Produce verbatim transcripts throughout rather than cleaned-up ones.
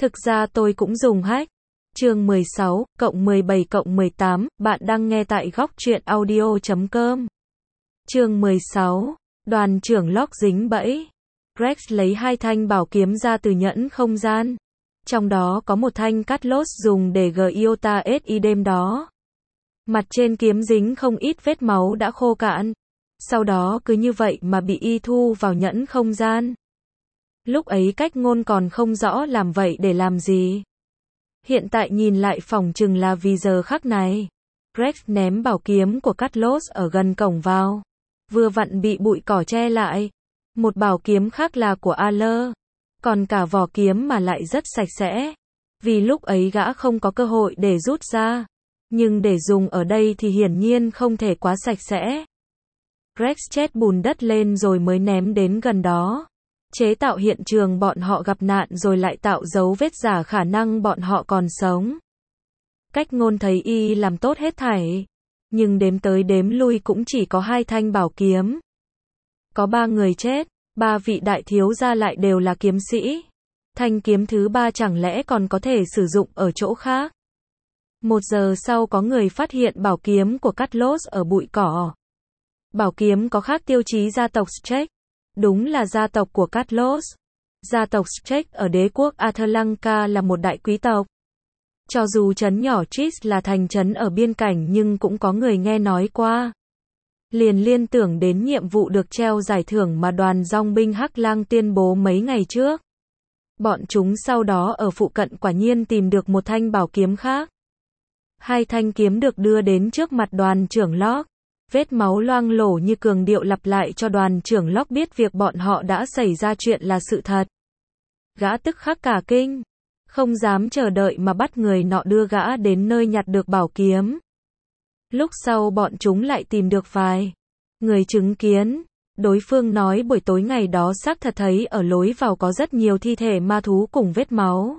Thực ra tôi cũng dùng hack. Chương mười sáu, cộng mười bảy cộng mười tám, bạn đang nghe tại góc truyện audio chấm com. Chương mười sáu, đoàn trưởng Locke dính bẫy. Rex lấy hai thanh bảo kiếm ra từ nhẫn không gian. Trong đó có một thanh Cutlass dùng để gờ Iota si đêm đó. Mặt trên kiếm dính không ít vết máu đã khô cạn. Sau đó cứ như vậy mà bị y thu vào nhẫn không gian. Lúc ấy cách ngôn còn không rõ làm vậy để làm gì. Hiện tại nhìn lại phỏng chừng là vì giờ khắc này. Rex ném bảo kiếm của Cutlass ở gần cổng vào. Vừa vặn bị bụi cỏ che lại. Một bảo kiếm khác là của Aller. Còn cả vỏ kiếm mà lại rất sạch sẽ. Vì lúc ấy gã không có cơ hội để rút ra. Nhưng để dùng ở đây thì hiển nhiên không thể quá sạch sẽ. Rex chết bùn đất lên rồi mới ném đến gần đó. Chế tạo hiện trường bọn họ gặp nạn rồi lại tạo dấu vết giả khả năng bọn họ còn sống. Cách ngôn thấy y làm tốt hết thảy. Nhưng đếm tới đếm lui cũng chỉ có hai thanh bảo kiếm. Có ba người chết, ba vị đại thiếu gia lại đều là kiếm sĩ. Thanh kiếm thứ ba chẳng lẽ còn có thể sử dụng ở chỗ khác. Một giờ sau có người phát hiện bảo kiếm của Cutlass ở bụi cỏ. Bảo kiếm có khác tiêu chí gia tộc Strake. Đúng là gia tộc của Cutlass. Gia tộc Strake ở đế quốc Athlanka là một đại quý tộc. Cho dù trấn nhỏ Tris là thành trấn ở biên cảnh nhưng cũng có người nghe nói qua. Liền liên tưởng đến nhiệm vụ được treo giải thưởng mà đoàn dòng binh Hắc Lang tuyên bố mấy ngày trước. Bọn chúng sau đó ở phụ cận quả nhiên tìm được một thanh bảo kiếm khác. Hai thanh kiếm được đưa đến trước mặt đoàn trưởng Locke. Vết máu loang lổ như cường điệu lặp lại cho đoàn trưởng Locke biết việc bọn họ đã xảy ra chuyện là sự thật. Gã tức khắc cả kinh. Không dám chờ đợi mà bắt người nọ đưa gã đến nơi nhặt được bảo kiếm. Lúc sau bọn chúng lại tìm được vài người chứng kiến. Đối phương nói buổi tối ngày đó xác thật thấy ở lối vào có rất nhiều thi thể ma thú cùng vết máu.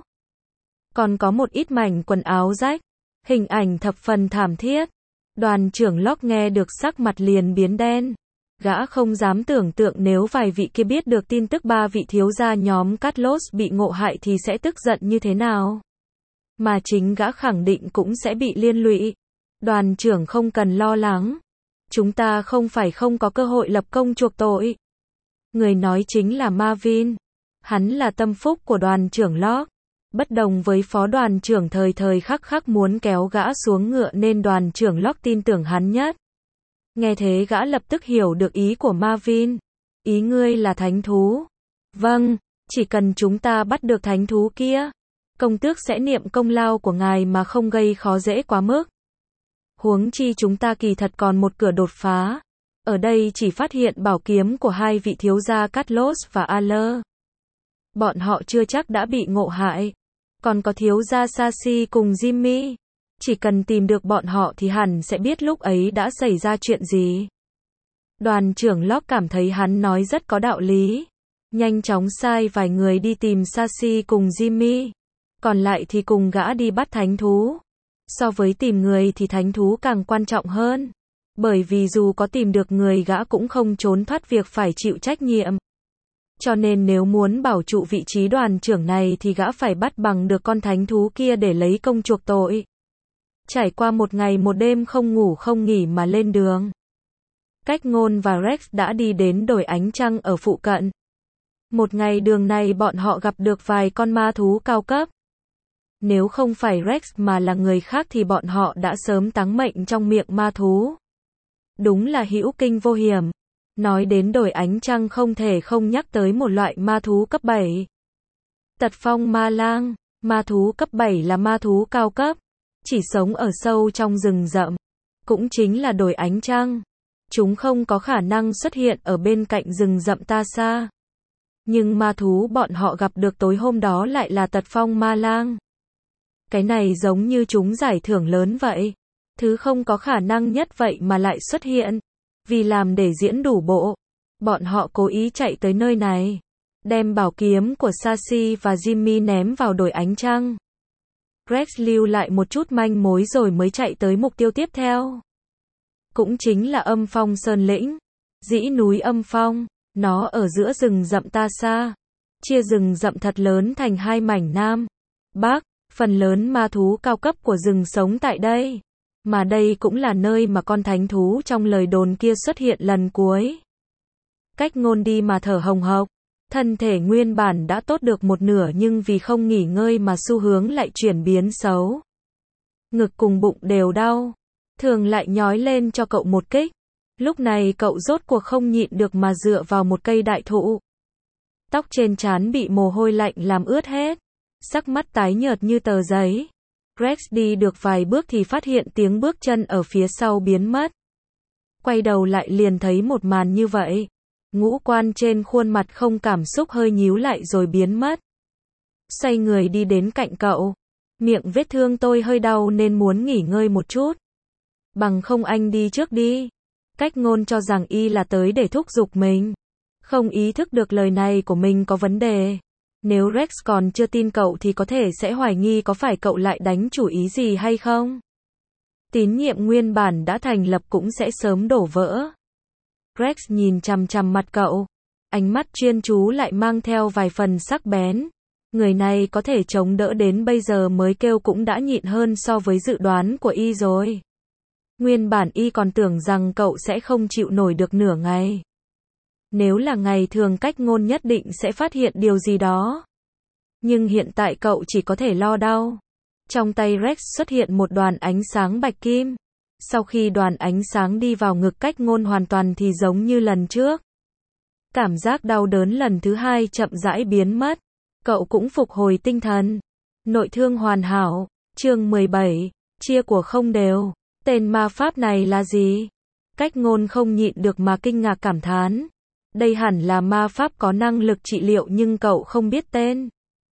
Còn có một ít mảnh quần áo rách. Hình ảnh thập phần thảm thiết. Đoàn trưởng Locke nghe được sắc mặt liền biến đen. Gã không dám tưởng tượng nếu vài vị kia biết được tin tức ba vị thiếu gia nhóm Cutlass bị ngộ hại thì sẽ tức giận như thế nào. Mà chính gã khẳng định cũng sẽ bị liên lụy. Đoàn trưởng không cần lo lắng. Chúng ta không phải không có cơ hội lập công chuộc tội. Người nói chính là Marvin. Hắn là tâm phúc của đoàn trưởng Locke. Bất đồng với phó đoàn trưởng thời thời khắc khắc muốn kéo gã xuống ngựa nên đoàn trưởng Locke tin tưởng hắn nhất. Nghe thế gã lập tức hiểu được ý của Marvin. Ý ngươi là thánh thú. Vâng, chỉ cần chúng ta bắt được thánh thú kia, công tước sẽ niệm công lao của ngài mà không gây khó dễ quá mức. Huống chi chúng ta kỳ thật còn một cửa đột phá. Ở đây chỉ phát hiện bảo kiếm của hai vị thiếu gia Cutlass và Aller. Bọn họ chưa chắc đã bị ngộ hại. Còn có thiếu gia Sashi cùng Jimmy. Chỉ cần tìm được bọn họ thì hẳn sẽ biết lúc ấy đã xảy ra chuyện gì. Đoàn trưởng Locke cảm thấy hắn nói rất có đạo lý. Nhanh chóng sai vài người đi tìm Sashi cùng Jimmy. Còn lại thì cùng gã đi bắt thánh thú. So với tìm người thì thánh thú càng quan trọng hơn. Bởi vì dù có tìm được người gã cũng không trốn thoát việc phải chịu trách nhiệm. Cho nên nếu muốn bảo trụ vị trí đoàn trưởng này thì gã phải bắt bằng được con thánh thú kia để lấy công chuộc tội. Trải qua một ngày một đêm không ngủ không nghỉ mà lên đường. Cách ngôn và Rex đã đi đến đồi ánh trăng ở phụ cận. Một ngày đường này bọn họ gặp được vài con ma thú cao cấp. Nếu không phải Rex mà là người khác thì bọn họ đã sớm táng mệnh trong miệng ma thú. Đúng là hữu kinh vô hiểm. Nói đến đồi ánh trăng không thể không nhắc tới một loại ma thú cấp bảy. Tật phong ma lang. Ma thú cấp bảy là ma thú cao cấp. Chỉ sống ở sâu trong rừng rậm. Cũng chính là đồi ánh trăng. Chúng không có khả năng xuất hiện ở bên cạnh rừng rậm ta xa. Nhưng ma thú bọn họ gặp được tối hôm đó lại là tật phong ma lang. Cái này giống như chúng giải thưởng lớn vậy. Thứ không có khả năng nhất vậy mà lại xuất hiện. Vì làm để diễn đủ bộ. Bọn họ cố ý chạy tới nơi này. Đem bảo kiếm của Sashi và Jimmy ném vào đồi ánh trăng. Rex lưu lại một chút manh mối rồi mới chạy tới mục tiêu tiếp theo. Cũng chính là Âm Phong Sơn Lĩnh. Dĩ núi Âm Phong. Nó ở giữa rừng rậm ta xa. Chia rừng rậm thật lớn thành hai mảnh nam, Bắc, phần lớn ma thú cao cấp của rừng sống tại đây. Mà đây cũng là nơi mà con thánh thú trong lời đồn kia xuất hiện lần cuối. Cách Ngôn đi mà thở hồng hộc. Thân thể nguyên bản đã tốt được một nửa nhưng vì không nghỉ ngơi mà xu hướng lại chuyển biến xấu. Ngực cùng bụng đều đau. Thường lại nhói lên cho cậu một kích. Lúc này cậu rốt cuộc không nhịn được mà dựa vào một cây đại thụ. Tóc trên trán bị mồ hôi lạnh làm ướt hết. Sắc mắt tái nhợt như tờ giấy. Rex đi được vài bước thì phát hiện tiếng bước chân ở phía sau biến mất. Quay đầu lại liền thấy một màn như vậy. Ngũ quan trên khuôn mặt không cảm xúc hơi nhíu lại rồi biến mất. Xoay người đi đến cạnh cậu. Miệng vết thương tôi hơi đau nên muốn nghỉ ngơi một chút. Bằng không anh đi trước đi. Cách Ngôn cho rằng y là tới để thúc giục mình. Không ý thức được lời này của mình có vấn đề. Nếu Rex còn chưa tin cậu thì có thể sẽ hoài nghi có phải cậu lại đánh chủ ý gì hay không. Tín nhiệm nguyên bản đã thành lập cũng sẽ sớm đổ vỡ. Rex nhìn chằm chằm mặt cậu. Ánh mắt chuyên chú lại mang theo vài phần sắc bén. Người này có thể chống đỡ đến bây giờ mới kêu cũng đã nhịn hơn so với dự đoán của y rồi. Nguyên bản y còn tưởng rằng cậu sẽ không chịu nổi được nửa ngày. Nếu là ngày thường Cách Ngôn nhất định sẽ phát hiện điều gì đó. Nhưng hiện tại cậu chỉ có thể lo đau. Trong tay Rex xuất hiện một đoàn ánh sáng bạch kim. Sau khi đoàn ánh sáng đi vào ngực Cách Ngôn hoàn toàn thì giống như lần trước. Cảm giác đau đớn lần thứ hai chậm rãi biến mất. Cậu cũng phục hồi tinh thần. Nội thương hoàn hảo. Chương mười bảy. Chia của không đều. Tên ma pháp này là gì? Cách Ngôn không nhịn được mà kinh ngạc cảm thán. Đây hẳn là ma pháp có năng lực trị liệu nhưng cậu không biết tên.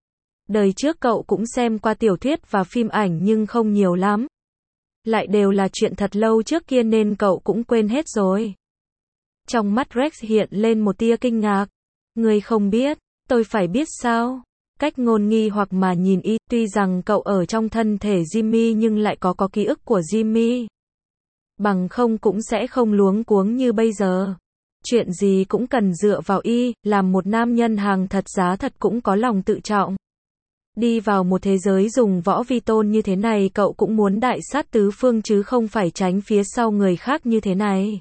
Đời trước cậu cũng xem qua tiểu thuyết và phim ảnh nhưng không nhiều lắm. Lại đều là chuyện thật lâu trước kia nên cậu cũng quên hết rồi. Trong mắt Rex hiện lên một tia kinh ngạc. Ngươi không biết, tôi phải biết sao? Cách Ngôn nghi hoặc mà nhìn y, tuy rằng cậu ở trong thân thể Jimmy nhưng lại có có ký ức của Jimmy. Bằng không cũng sẽ không luống cuống như bây giờ. Chuyện gì cũng cần dựa vào y, làm một nam nhân hàng thật giá thật cũng có lòng tự trọng. Đi vào một thế giới dùng võ vi tôn như thế này cậu cũng muốn đại sát tứ phương chứ không phải tránh phía sau người khác như thế này.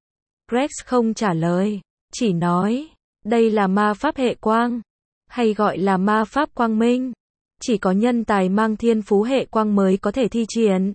Rex không trả lời, chỉ nói, đây là ma pháp hệ quang, hay gọi là ma pháp quang minh. Chỉ có nhân tài mang thiên phú hệ quang mới có thể thi triển.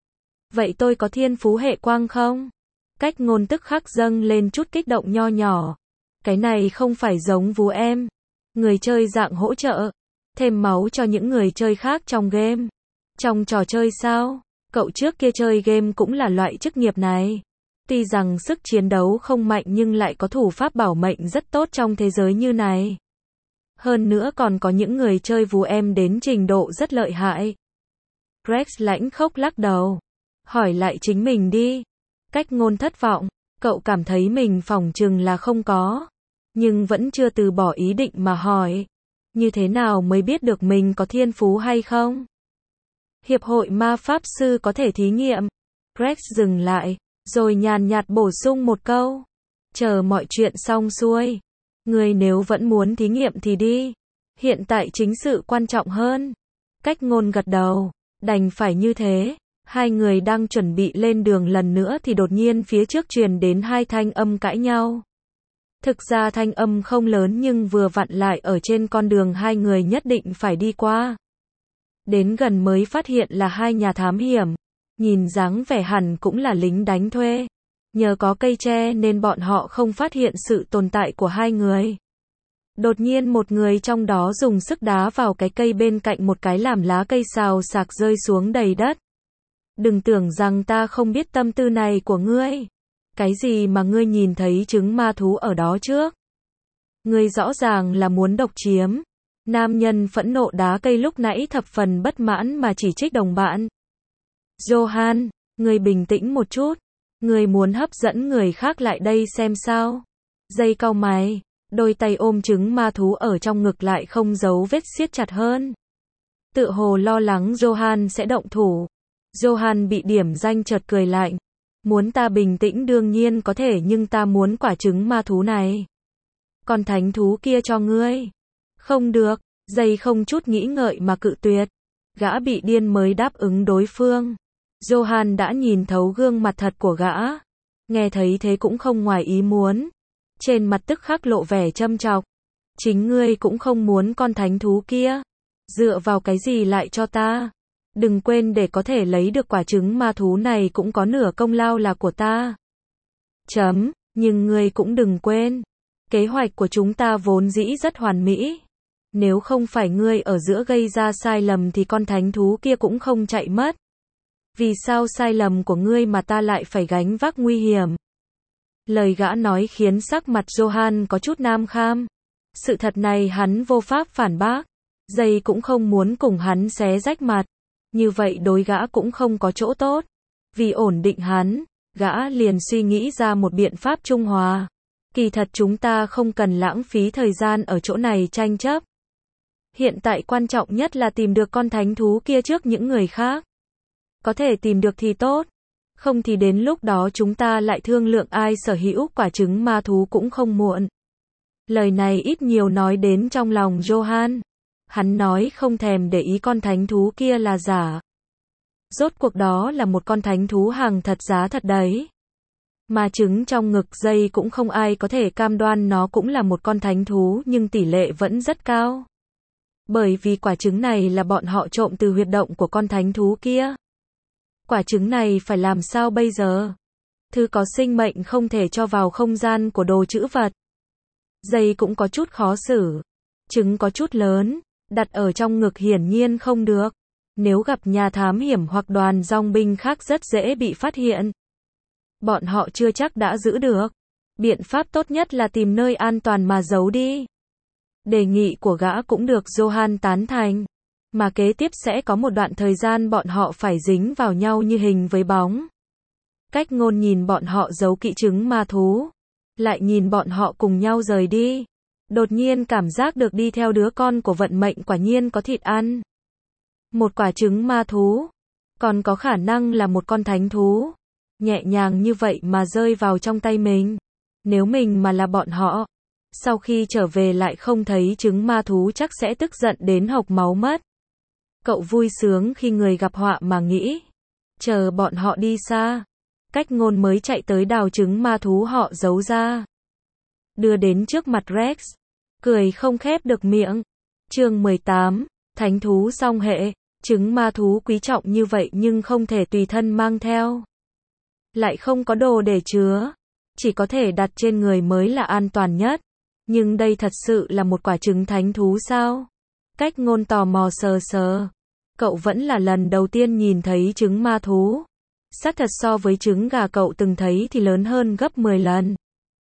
Vậy tôi có thiên phú hệ quang không? Cách Ngôn tức khắc dâng lên chút kích động nho nhỏ. Cái này không phải giống vú em. Người chơi dạng hỗ trợ. Thêm máu cho những người chơi khác trong game. Trong trò chơi sao? Cậu trước kia chơi game cũng là loại chức nghiệp này. Tuy rằng sức chiến đấu không mạnh nhưng lại có thủ pháp bảo mệnh rất tốt trong thế giới như này. Hơn nữa còn có những người chơi vú em đến trình độ rất lợi hại. Rex lãnh khốc lắc đầu. Hỏi lại chính mình đi. Cách Ngôn thất vọng. Cậu cảm thấy mình phỏng chừng là không có. Nhưng vẫn chưa từ bỏ ý định mà hỏi. Như thế nào mới biết được mình có thiên phú hay không? Hiệp hội ma pháp sư có thể thí nghiệm. Rex dừng lại, rồi nhàn nhạt bổ sung một câu. Chờ mọi chuyện xong xuôi. Người nếu vẫn muốn thí nghiệm thì đi. Hiện tại chính sự quan trọng hơn. Cách Ngôn gật đầu. Đành phải như thế. Hai người đang chuẩn bị lên đường lần nữa thì đột nhiên phía trước truyền đến hai thanh âm cãi nhau. Thực ra thanh âm không lớn nhưng vừa vặn lại ở trên con đường hai người nhất định phải đi qua. Đến gần mới phát hiện là hai nhà thám hiểm. Nhìn dáng vẻ hẳn cũng là lính đánh thuê. Nhờ có cây tre nên bọn họ không phát hiện sự tồn tại của hai người. Đột nhiên một người trong đó dùng sức đá vào cái cây bên cạnh một cái làm lá cây xào xạc rơi xuống đầy đất. Đừng tưởng rằng ta không biết tâm tư này của ngươi. Cái gì mà ngươi nhìn thấy trứng ma thú ở đó trước? Ngươi rõ ràng là muốn độc chiếm. Nam nhân phẫn nộ đá cây lúc nãy thập phần bất mãn mà chỉ trích đồng bạn. Johan, ngươi bình tĩnh một chút. Ngươi muốn hấp dẫn người khác lại đây xem sao? Dây cau mày, đôi tay ôm trứng ma thú ở trong ngực lại không giấu vết siết chặt hơn. Tựa hồ lo lắng Johan sẽ động thủ. Johan bị điểm danh chợt cười lạnh. Muốn ta bình tĩnh đương nhiên có thể nhưng ta muốn quả trứng ma thú này. Con thánh thú kia cho ngươi. Không được, Dây không chút nghĩ ngợi mà cự tuyệt. Gã bị điên mới đáp ứng đối phương. Johan đã nhìn thấu gương mặt thật của gã. Nghe thấy thế cũng không ngoài ý muốn. Trên mặt tức khắc lộ vẻ châm chọc. Chính ngươi cũng không muốn con thánh thú kia. Dựa vào cái gì lại cho ta? Đừng quên để có thể lấy được quả trứng ma thú này cũng có nửa công lao là của ta. Chấm, nhưng ngươi cũng đừng quên. Kế hoạch của chúng ta vốn dĩ rất hoàn mỹ. Nếu không phải ngươi ở giữa gây ra sai lầm thì con thánh thú kia cũng không chạy mất. Vì sao sai lầm của ngươi mà ta lại phải gánh vác nguy hiểm? Lời gã nói khiến sắc mặt Johan có chút nam kham. Sự thật này hắn vô pháp phản bác. Dây cũng không muốn cùng hắn xé rách mặt. Như vậy đối gã cũng không có chỗ tốt. Vì ổn định hắn, gã liền suy nghĩ ra một biện pháp trung hòa. Kỳ thật chúng ta không cần lãng phí thời gian ở chỗ này tranh chấp. Hiện tại quan trọng nhất là tìm được con thánh thú kia trước những người khác. Có thể tìm được thì tốt. Không thì đến lúc đó chúng ta lại thương lượng ai sở hữu quả trứng ma thú cũng không muộn. Lời này ít nhiều nói đến trong lòng Johan. Hắn nói không thèm để ý con thánh thú kia là giả. Rốt cuộc đó là một con thánh thú hàng thật giá thật đấy. Mà trứng trong ngực Dây cũng không ai có thể cam đoan nó cũng là một con thánh thú nhưng tỷ lệ vẫn rất cao. Bởi vì quả trứng này là bọn họ trộm từ huyệt động của con thánh thú kia. Quả trứng này phải làm sao bây giờ? Thứ có sinh mệnh không thể cho vào không gian của đồ trữ vật. Dây cũng có chút khó xử. Trứng có chút lớn, đặt ở trong ngực hiển nhiên không được. Nếu gặp nhà thám hiểm hoặc đoàn dòng binh khác rất dễ bị phát hiện. Bọn họ chưa chắc đã giữ được. Biện pháp tốt nhất là tìm nơi an toàn mà giấu đi. Đề nghị của gã cũng được Johan tán thành. Mà kế tiếp sẽ có một đoạn thời gian bọn họ phải dính vào nhau như hình với bóng. Cách ngôn nhìn bọn họ giấu kỹ trứng ma thú. Lại nhìn bọn họ cùng nhau rời đi. Đột nhiên cảm giác được đi theo đứa con của vận mệnh quả nhiên có thịt ăn. Một quả trứng ma thú. Còn có khả năng là một con thánh thú. Nhẹ nhàng như vậy mà rơi vào trong tay mình. Nếu mình mà là bọn họ. Sau khi trở về lại không thấy trứng ma thú chắc sẽ tức giận đến hộc máu mất. Cậu vui sướng khi người gặp họa mà nghĩ. Chờ bọn họ đi xa. Cách ngôn mới chạy tới đào trứng ma thú họ giấu ra. Đưa đến trước mặt Rex. Cười không khép được miệng. Chương mười tám. Thánh thú song hệ. Trứng ma thú quý trọng như vậy nhưng không thể tùy thân mang theo. Lại không có đồ để chứa. Chỉ có thể đặt trên người mới là an toàn nhất. Nhưng đây thật sự là một quả trứng thánh thú sao? Cách ngôn tò mò sờ sờ. Cậu vẫn là lần đầu tiên nhìn thấy trứng ma thú. Xác thật so với trứng gà cậu từng thấy thì lớn hơn gấp mười lần.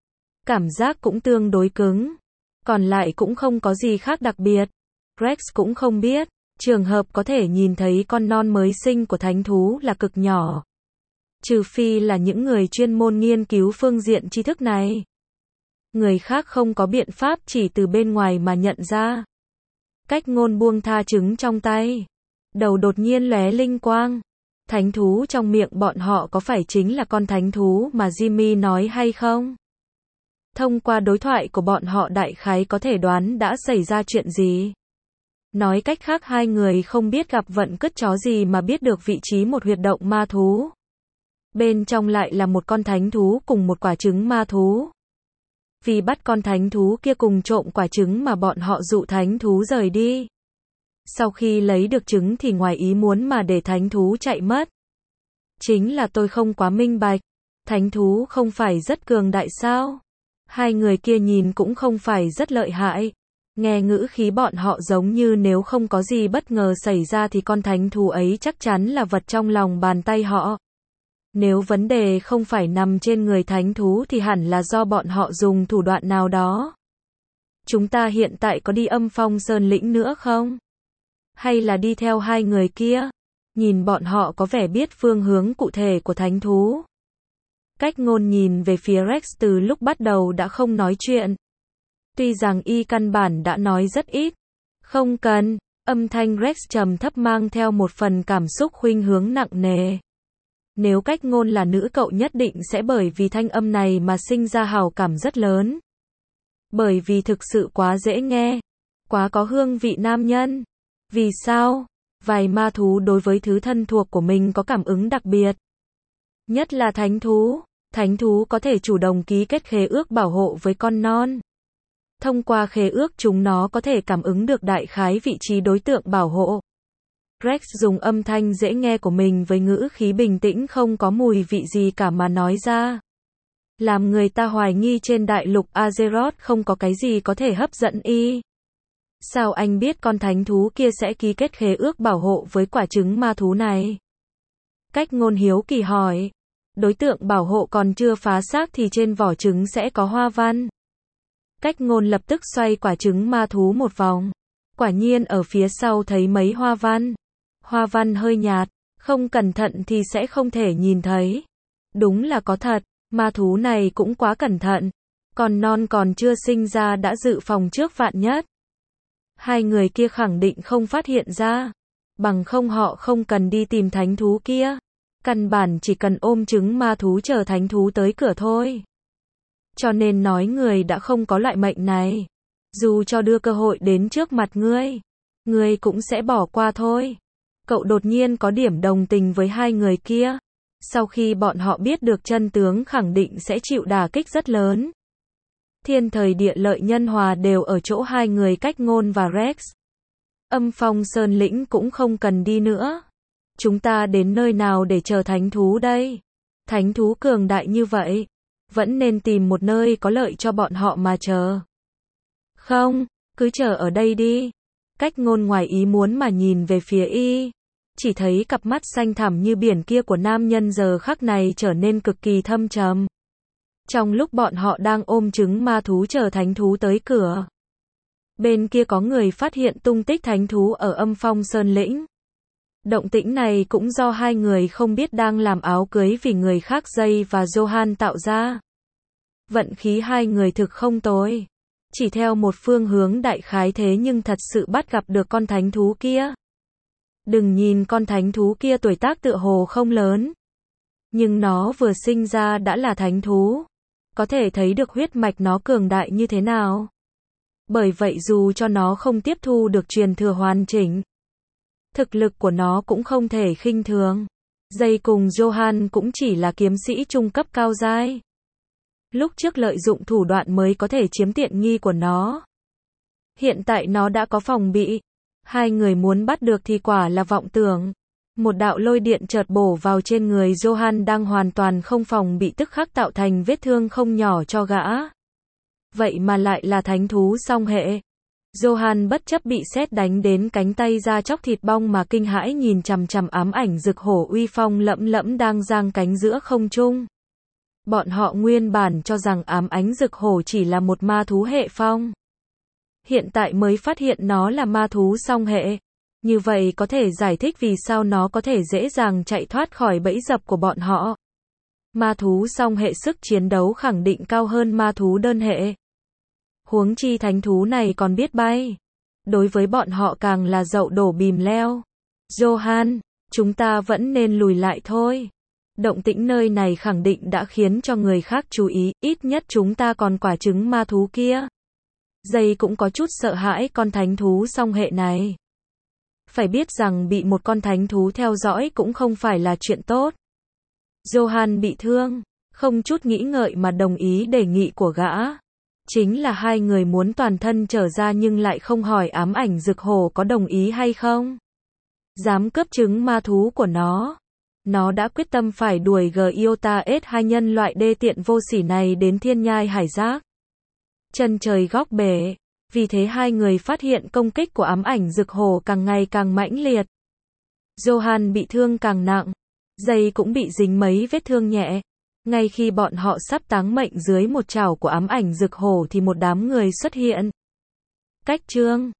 Cảm giác cũng tương đối cứng. Còn lại cũng không có gì khác đặc biệt. Rex cũng không biết. Trường hợp có thể nhìn thấy con non mới sinh của thánh thú là cực nhỏ. Trừ phi là những người chuyên môn nghiên cứu phương diện tri thức này. Người khác không có biện pháp chỉ từ bên ngoài mà nhận ra. Cách ngôn buông tha trứng trong tay. Đầu đột nhiên lóe linh quang. Thánh thú trong miệng bọn họ có phải chính là con thánh thú mà Jimmy nói hay không? Thông qua đối thoại của bọn họ đại khái có thể đoán đã xảy ra chuyện gì. Nói cách khác hai người không biết gặp vận cứt chó gì mà biết được vị trí một huyệt động ma thú. Bên trong lại là một con thánh thú cùng một quả trứng ma thú. Vì bắt con thánh thú kia cùng trộm quả trứng mà bọn họ dụ thánh thú rời đi. Sau khi lấy được trứng thì ngoài ý muốn mà để thánh thú chạy mất. Chính là tôi không quá minh bạch. Thánh thú không phải rất cường đại sao? Hai người kia nhìn cũng không phải rất lợi hại. Nghe ngữ khí bọn họ giống như nếu không có gì bất ngờ xảy ra thì con thánh thú ấy chắc chắn là vật trong lòng bàn tay họ. Nếu vấn đề không phải nằm trên người thánh thú thì hẳn là do bọn họ dùng thủ đoạn nào đó. Chúng ta hiện tại có đi âm phong sơn lĩnh nữa không? Hay là đi theo hai người kia? Nhìn bọn họ có vẻ biết phương hướng cụ thể của thánh thú. Cách ngôn nhìn về phía Rex từ lúc bắt đầu đã không nói chuyện. Tuy rằng y căn bản đã nói rất ít. Không cần, âm thanh Rex trầm thấp mang theo một phần cảm xúc khuynh hướng nặng nề. Nếu cách ngôn là nữ cậu nhất định sẽ bởi vì thanh âm này mà sinh ra hào cảm rất lớn. Bởi vì thực sự quá dễ nghe. Quá có hương vị nam nhân. Vì sao? Vài ma thú đối với thứ thân thuộc của mình có cảm ứng đặc biệt. Nhất là thánh thú. Thánh thú có thể chủ động ký kết khế ước bảo hộ với con non. Thông qua khế ước chúng nó có thể cảm ứng được đại khái vị trí đối tượng bảo hộ. Rex dùng âm thanh dễ nghe của mình với ngữ khí bình tĩnh không có mùi vị gì cả mà nói ra. Làm người ta hoài nghi trên đại lục Azeroth không có cái gì có thể hấp dẫn y. Sao anh biết con thánh thú kia sẽ ký kết khế ước bảo hộ với quả trứng ma thú này? Cách Ngôn hiếu kỳ hỏi. Đối tượng bảo hộ còn chưa phá xác thì trên vỏ trứng sẽ có hoa văn. Cách Ngôn lập tức xoay quả trứng ma thú một vòng. Quả nhiên ở phía sau thấy mấy hoa văn. Hoa văn hơi nhạt, không cẩn thận thì sẽ không thể nhìn thấy. Đúng là có thật, ma thú này cũng quá cẩn thận. Còn non còn chưa sinh ra đã dự phòng trước vạn nhất. Hai người kia khẳng định không phát hiện ra. Bằng không họ không cần đi tìm thánh thú kia. Căn bản chỉ cần ôm trứng ma thú chờ thánh thú tới cửa thôi. Cho nên nói người đã không có loại mệnh này. Dù cho đưa cơ hội đến trước mặt ngươi, ngươi cũng sẽ bỏ qua thôi. Cậu đột nhiên có điểm đồng tình với hai người kia. Sau khi bọn họ biết được chân tướng khẳng định sẽ chịu đả kích rất lớn. Thiên thời địa lợi nhân hòa đều ở chỗ hai người Cách Ngôn và Rex. Âm Phong Sơn Lĩnh cũng không cần đi nữa. Chúng ta đến nơi nào để chờ thánh thú đây? Thánh thú cường đại như vậy, vẫn nên tìm một nơi có lợi cho bọn họ mà chờ. Không, cứ chờ ở đây đi. Cách Ngôn ngoài ý muốn mà nhìn về phía y. Chỉ thấy cặp mắt xanh thẳm như biển kia của nam nhân giờ khắc này trở nên cực kỳ thâm trầm. Trong lúc bọn họ đang ôm trứng ma thú chờ thánh thú tới cửa, bên kia có người phát hiện tung tích thánh thú ở Âm Phong Sơn Lĩnh. Động tĩnh này cũng do hai người không biết đang làm áo cưới vì người khác Jay và Johan tạo ra. Vận khí hai người thực không tồi. Chỉ theo một phương hướng đại khái thế nhưng thật sự bắt gặp được con thánh thú kia. Đừng nhìn con thánh thú kia tuổi tác tựa hồ không lớn. Nhưng nó vừa sinh ra đã là thánh thú. Có thể thấy được huyết mạch nó cường đại như thế nào. Bởi vậy dù cho nó không tiếp thu được truyền thừa hoàn chỉnh, thực lực của nó cũng không thể khinh thường. Jay cùng Johan cũng chỉ là kiếm sĩ trung cấp cao giai. Lúc trước lợi dụng thủ đoạn mới có thể chiếm tiện nghi của nó. Hiện tại nó đã có phòng bị. Hai người muốn bắt được thì quả là vọng tưởng. Một đạo lôi điện chợt bổ vào trên người Johan đang hoàn toàn không phòng bị tức khắc tạo thành vết thương không nhỏ cho gã. Vậy mà lại là thánh thú song hệ. Johan bất chấp bị sét đánh đến cánh tay ra chóc thịt bong mà kinh hãi nhìn chằm chằm ám ảnh rực hổ uy phong lẫm lẫm đang giang cánh giữa không trung. Bọn họ nguyên bản cho rằng ám ánh rực hổ chỉ là một ma thú hệ phong. Hiện tại mới phát hiện nó là ma thú song hệ. Như vậy có thể giải thích vì sao nó có thể dễ dàng chạy thoát khỏi bẫy dập của bọn họ. Ma thú song hệ sức chiến đấu khẳng định cao hơn ma thú đơn hệ. Huống chi thánh thú này còn biết bay. Đối với bọn họ càng là dậu đổ bìm leo. Johan, chúng ta vẫn nên lùi lại thôi. Động tĩnh nơi này khẳng định đã khiến cho người khác chú ý, ít nhất chúng ta còn quả trứng ma thú kia. Jay cũng có chút sợ hãi con thánh thú song hệ này. Phải biết rằng bị một con thánh thú theo dõi cũng không phải là chuyện tốt. Johan bị thương, không chút nghĩ ngợi mà đồng ý đề nghị của gã. Chính là hai người muốn toàn thân trở ra nhưng lại không hỏi ám ảnh rực hổ có đồng ý hay không. Dám cướp trứng ma thú của nó. Nó đã quyết tâm phải đuổi Giota S hai nhân loại đê tiện vô sỉ này đến thiên nhai hải giác. Chân trời góc bể. Vì thế hai người phát hiện công kích của ám ảnh rực hổ càng ngày càng mãnh liệt. Johan bị thương càng nặng. Jay cũng bị dính mấy vết thương nhẹ. Ngay khi bọn họ sắp táng mệnh dưới một chảo của ám ảnh rực hổ thì một đám người xuất hiện. Cách chương